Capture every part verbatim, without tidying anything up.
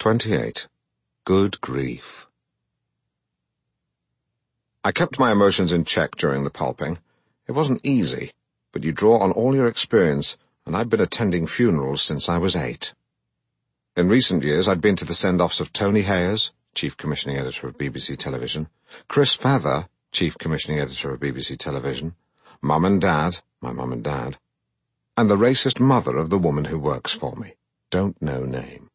twenty-eight. Good grief. I kept my emotions in check during the pulping. It wasn't easy, but you draw on all your experience, and I'd been attending funerals since I was eight. In recent years, I'd been to the send-offs of Tony Hayers, Chief Commissioning Editor of B B C Television, Chris Father, Chief Commissioning Editor of B B C Television, Mum and Dad, my mum and dad, and the racist mother of the woman who works for me. Don't know name.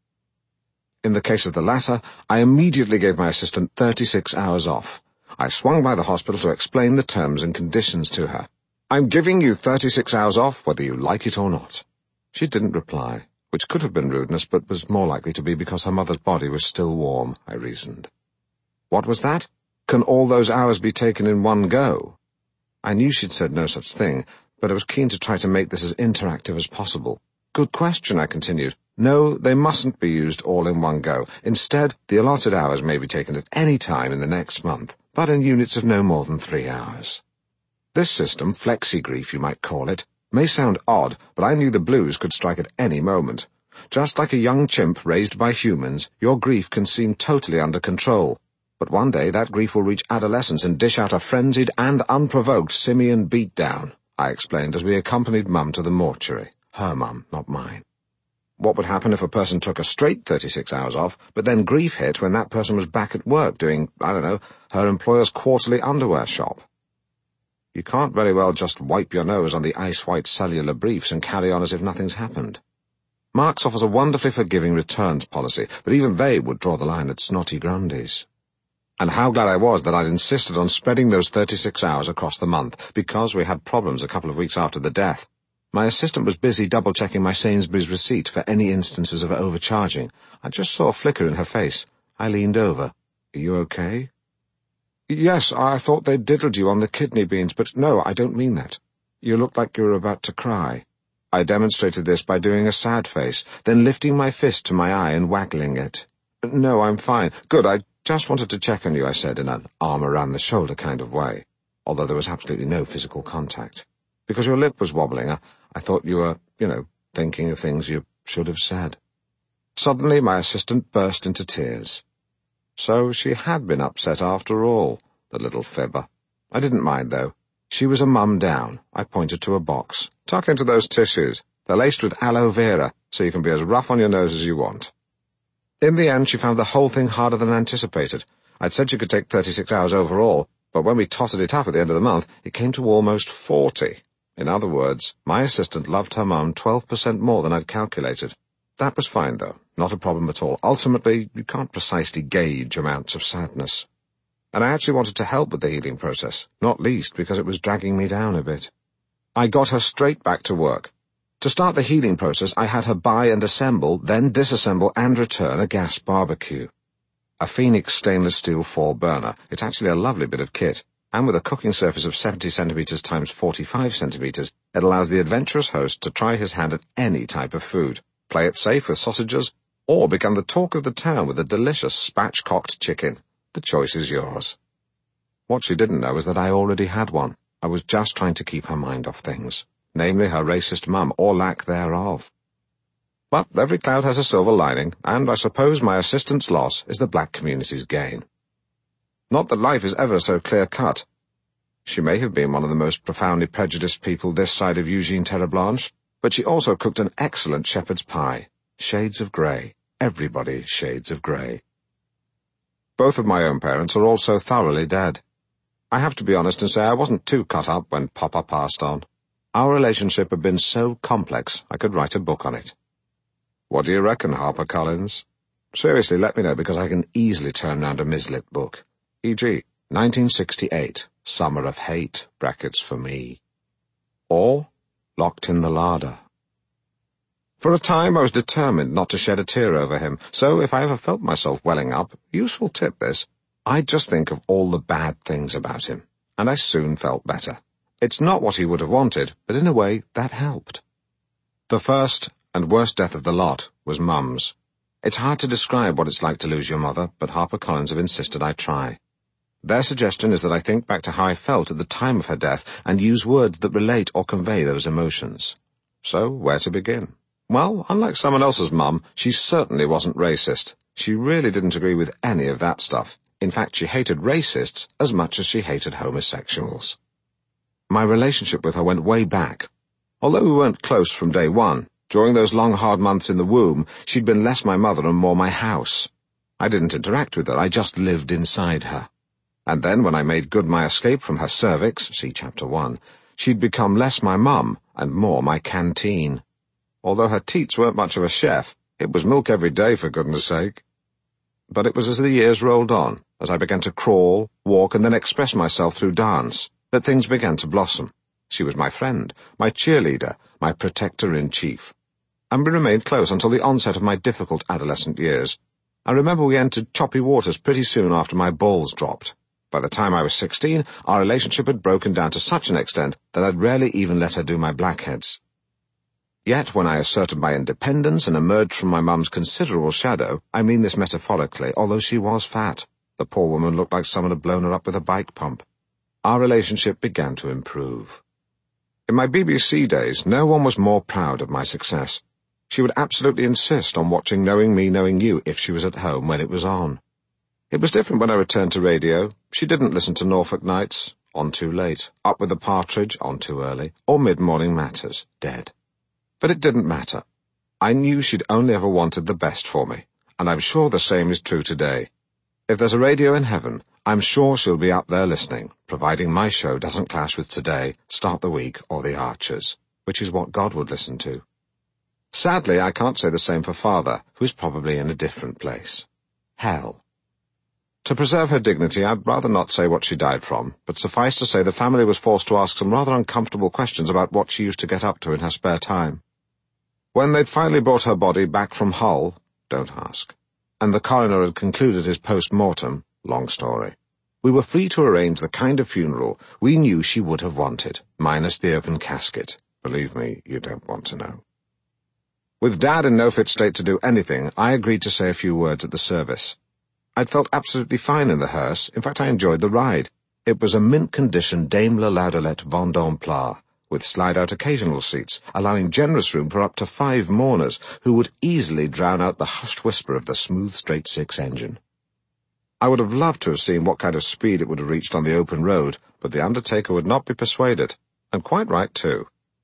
In the case of the latter, I immediately gave my assistant thirty-six hours off. I swung by the hospital to explain the terms and conditions to her. I'm giving you thirty-six hours off, whether you like it or not. She didn't reply, which could have been rudeness, but was more likely to be because her mother's body was still warm, I reasoned. What was that? Can all those hours be taken in one go? I knew she'd said no such thing, but I was keen to try to make this as interactive as possible. Good question, I continued. No, they mustn't be used all in one go. Instead, the allotted hours may be taken at any time in the next month, but in units of no more than three hours. This system, flexi-grief you might call it, may sound odd, but I knew the blues could strike at any moment. Just like a young chimp raised by humans, your grief can seem totally under control. But one day that grief will reach adolescence and dish out a frenzied and unprovoked simian beatdown, I explained as we accompanied Mum to the mortuary. Her mum, not mine. What would happen if a person took a straight thirty-six hours off, but then grief hit when that person was back at work doing, I don't know, her employer's quarterly underwear shop? You can't very well just wipe your nose on the ice-white cellular briefs and carry on as if nothing's happened. Marks offers a wonderfully forgiving returns policy, but even they would draw the line at snotty grandies. And how glad I was that I'd insisted on spreading those thirty-six hours across the month, because we had problems a couple of weeks after the death. My assistant was busy double-checking my Sainsbury's receipt for any instances of overcharging. I just saw a flicker in her face. I leaned over. Are you okay? Yes, I thought they'd diddled you on the kidney beans, but no, I don't mean that. You looked like you were about to cry. I demonstrated this by doing a sad face, then lifting my fist to my eye and waggling it. No, I'm fine. Good, I just wanted to check on you, I said in an arm-around-the-shoulder kind of way, although there was absolutely no physical contact. Because your lip was wobbling, I, I thought you were, you know, thinking of things you should have said. Suddenly my assistant burst into tears. So she had been upset after all, the little fibber. I didn't mind, though. She was a mum down. I pointed to a box. Tuck into those tissues. They're laced with aloe vera, so you can be as rough on your nose as you want. In the end, she found the whole thing harder than anticipated. I'd said she could take thirty-six hours overall, but when we totted it up at the end of the month, it came to almost forty. In other words, my assistant loved her mum twelve percent more than I'd calculated. That was fine, though. Not a problem at all. Ultimately, you can't precisely gauge amounts of sadness. And I actually wanted to help with the healing process, not least because it was dragging me down a bit. I got her straight back to work. To start the healing process, I had her buy and assemble, then disassemble and return a gas barbecue. A Phoenix stainless steel four-burner. It's actually a lovely bit of kit. And with a cooking surface of seventy centimetres times forty-five centimetres, it allows the adventurous host to try his hand at any type of food, play it safe with sausages, or become the talk of the town with a delicious spatchcocked chicken. The choice is yours. What she didn't know is that I already had one. I was just trying to keep her mind off things, namely her racist mum, or lack thereof. But every cloud has a silver lining, and I suppose my assistant's loss is the black community's gain. Not that life is ever so clear-cut. She may have been one of the most profoundly prejudiced people this side of Eugene Terreblanche, but she also cooked an excellent shepherd's pie. Shades of grey. Everybody shades of grey. Both of my own parents are also thoroughly dead. I have to be honest and say I wasn't too cut up when Papa passed on. Our relationship had been so complex I could write a book on it. What do you reckon, HarperCollins? Seriously, let me know, because I can easily turn round a mislit book. for example, nineteen sixty-eight, Summer of Hate, brackets for me. Or, Locked in the Larder. For a time I was determined not to shed a tear over him, so if I ever felt myself welling up, useful tip this, I'd just think of all the bad things about him, and I soon felt better. It's not what he would have wanted, but in a way that helped. The first and worst death of the lot was Mum's. It's hard to describe what it's like to lose your mother, but HarperCollins have insisted I try. Their suggestion is that I think back to how I felt at the time of her death and use words that relate or convey those emotions. So, where to begin? Well, unlike someone else's mum, she certainly wasn't racist. She really didn't agree with any of that stuff. In fact, she hated racists as much as she hated homosexuals. My relationship with her went way back. Although we weren't close from day one, during those long hard months in the womb, she'd been less my mother and more my house. I didn't interact with her, I just lived inside her. And then when I made good my escape from her cervix, see chapter one, she'd become less my mum and more my canteen. Although her teats weren't much of a chef, it was milk every day, for goodness sake. But it was as the years rolled on, as I began to crawl, walk, and then express myself through dance, that things began to blossom. She was my friend, my cheerleader, my protector-in-chief. And we remained close until the onset of my difficult adolescent years. I remember we entered choppy waters pretty soon after my balls dropped. By the time I was sixteen, our relationship had broken down to such an extent that I'd rarely even let her do my blackheads. Yet when I asserted my independence and emerged from my mum's considerable shadow, I mean this metaphorically, although she was fat, the poor woman looked like someone had blown her up with a bike pump, our relationship began to improve. In my B B C days, no one was more proud of my success. She would absolutely insist on watching Knowing Me, Knowing You if she was at home when it was on. It was different when I returned to radio. She didn't listen to Norfolk Nights, on too late, Up with the Partridge, on too early, or Mid-Morning Matters, dead. But it didn't matter. I knew she'd only ever wanted the best for me, and I'm sure the same is true today. If there's a radio in heaven, I'm sure she'll be up there listening, providing my show doesn't clash with Today, Start the Week, or The Archers, which is what God would listen to. Sadly, I can't say the same for Father, who's probably in a different place. Hell. To preserve her dignity, I'd rather not say what she died from, but suffice to say the family was forced to ask some rather uncomfortable questions about what she used to get up to in her spare time. When they'd finally brought her body back from Hull, don't ask, and the coroner had concluded his post-mortem, long story, we were free to arrange the kind of funeral we knew she would have wanted, minus the open casket. Believe me, you don't want to know. With Dad in no fit state to do anything, I agreed to say a few words at the service. I'd felt absolutely fine in the hearse. In fact, I enjoyed the ride. It was a mint-condition Daimler Laudelet Vendôme Plat, with slide-out occasional seats, allowing generous room for up to five mourners, who would easily drown out the hushed whisper of the smooth straight-six engine. I would have loved to have seen what kind of speed it would have reached on the open road, but the undertaker would not be persuaded, and quite right, too.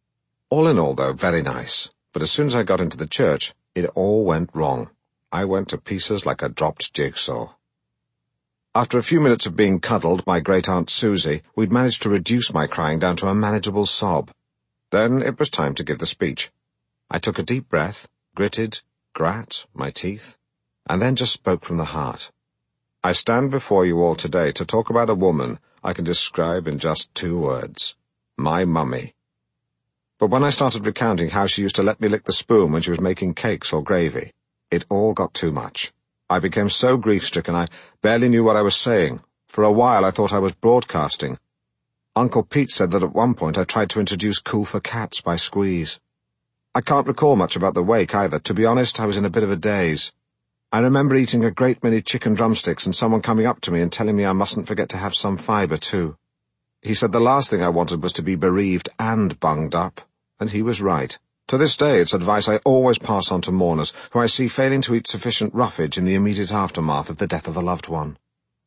All in all, though, very nice, but as soon as I got into the church, it all went wrong. I went to pieces like a dropped jigsaw. After a few minutes of being cuddled by Great-Aunt Susie, we'd managed to reduce my crying down to a manageable sob. Then it was time to give the speech. I took a deep breath, gritted, grat, my teeth, and then just spoke from the heart. I stand before you all today to talk about a woman I can describe in just two words. My mummy. But when I started recounting how she used to let me lick the spoon when she was making cakes or gravy, it all got too much. I became so grief-stricken I barely knew what I was saying. For a while I thought I was broadcasting. Uncle Pete said that at one point I tried to introduce Cool for Cats by Squeeze. I can't recall much about the wake either. To be honest, I was in a bit of a daze. I remember eating a great many chicken drumsticks and someone coming up to me and telling me I mustn't forget to have some fibre too. He said the last thing I wanted was to be bereaved and bunged up, and he was right. To this day, it's advice I always pass on to mourners who I see failing to eat sufficient roughage in the immediate aftermath of the death of a loved one.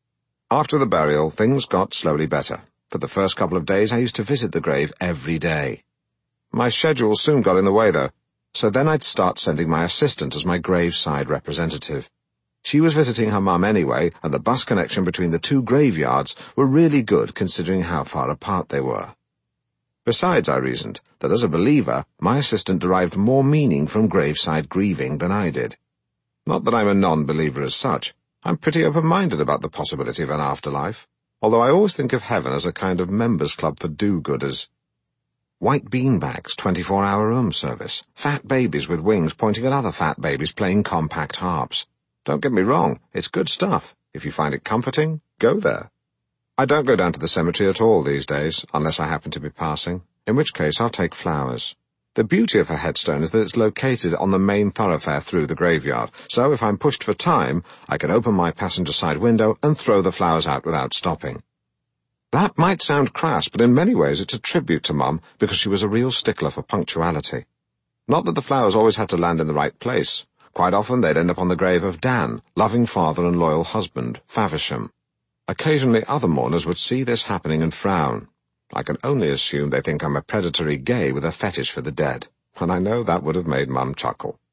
After the burial, things got slowly better. For the first couple of days, I used to visit the grave every day. My schedule soon got in the way, though, so then I'd start sending my assistant as my graveside representative. She was visiting her mum anyway, and the bus connection between the two graveyards were really good considering how far apart they were. Besides, I reasoned that as a believer, my assistant derived more meaning from graveside grieving than I did. Not that I'm a non-believer as such. I'm pretty open-minded about the possibility of an afterlife, although I always think of heaven as a kind of members' club for do-gooders. White beanbags, twenty-four hour room service, fat babies with wings pointing at other fat babies playing compact harps. Don't get me wrong, it's good stuff. If you find it comforting, go there. I don't go down to the cemetery at all these days, unless I happen to be passing, in which case I'll take flowers. The beauty of her headstone is that it's located on the main thoroughfare through the graveyard, so if I'm pushed for time, I can open my passenger side window and throw the flowers out without stopping. That might sound crass, but in many ways it's a tribute to Mum, because she was a real stickler for punctuality. Not that the flowers always had to land in the right place. Quite often they'd end up on the grave of Dan, loving father and loyal husband, Faversham. Occasionally other mourners would see this happening and frown. I can only assume they think I'm a predatory gay with a fetish for the dead, and I know that would have made Mum chuckle.